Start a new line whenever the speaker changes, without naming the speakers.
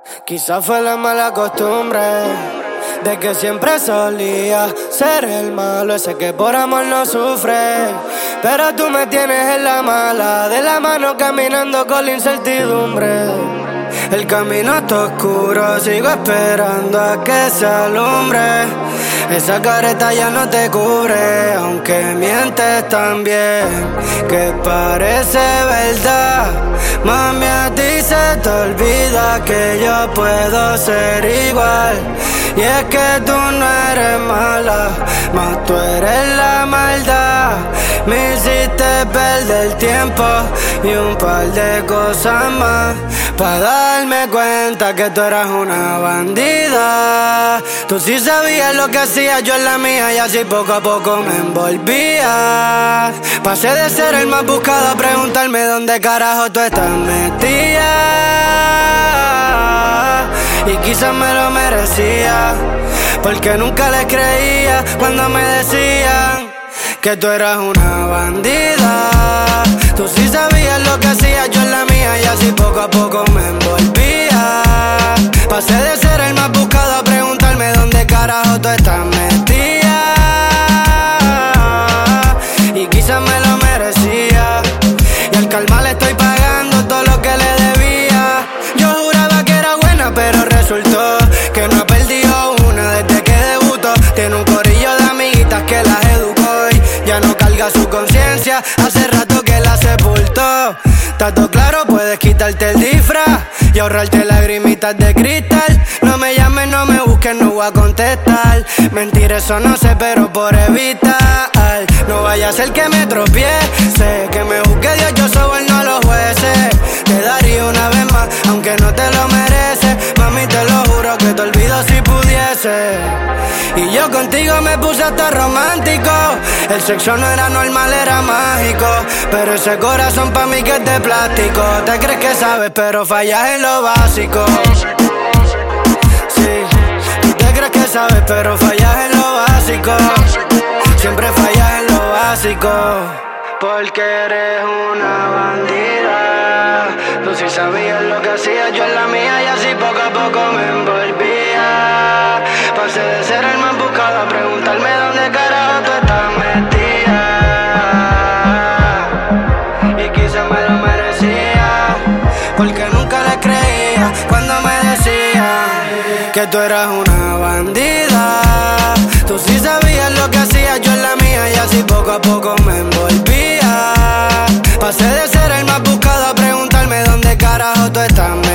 Quizás fue la mala costumbre de que siempre solía ser el malo, ese que por amor no sufre. Pero tú me tienes en la mala, de la mano caminando con la incertidumbre. El camino está oscuro, sigo esperando a que se alumbre. Esa careta ya no te cubre, aunque mientes tan bien que parece verdad. Mami, a ti se te olvida que yo puedo ser igual. Y es que tú no eres mala, mas tú eres la maldad. Me hiciste perder tiempo y un par de cosas más pa' darme cuenta que tú eras una bandida. Tú sí sabías lo que hacía yo en la mía y así poco a poco me envolvía. Pasé de ser el más buscado a preguntarme dónde carajo tú estás metida. Y quizás me lo merecía, porque nunca les creía cuando me decían que tú eras una bandida. Tú sí sabías lo que hacía yo en la mía y así poco a poco me envolvía. Pasé de ser el más buscado a preguntarme dónde carajo tú estás metida. Y quizás me lo merecía, y al calma le estoy pagando todo lo que le debía. Yo juraba que era buena, pero resultó que no ha perdido una desde que debutó. Tiene un corillo de amiguitas que las educó y ya no carga su conciencia. Hace rato que la sepultó. Tato claro, puedes quitarte el disfraz y ahorrarte lagrimitas de cristal. No me llames, no me busques, no voy a contestar. Mentir, eso no sé, pero por evitar no vaya a ser que me tropiece, que me juzgue Dios, yo soborno a los jueces. Te daría una vez más, aunque no te lo mereces. Mami, te lo juro que te olvido si pudiese. Y yo contigo me puse hasta romántico. El sexo no era normal, era mágico. Pero ese corazón pa' mí que es de plástico. Te crees que sabes, pero fallas en lo básico. Sí, tú te crees que sabes, pero fallas en lo básico. Siempre fallas en lo básico, porque eres una bandida. Tú sí sabías lo que hacía yo en la mía y así poco a poco me envolvía. Pasé de ser el más buscado a preguntarme dónde carajo tú estás metida. Y quizás me lo merecía, porque nunca le creía cuando me decían que tú eras una bandida. Tú sí sabías lo que hacía yo en la mía y así poco a poco me envolvía. Pasé de ser el más buscado a preguntarme dónde carajo tú estás.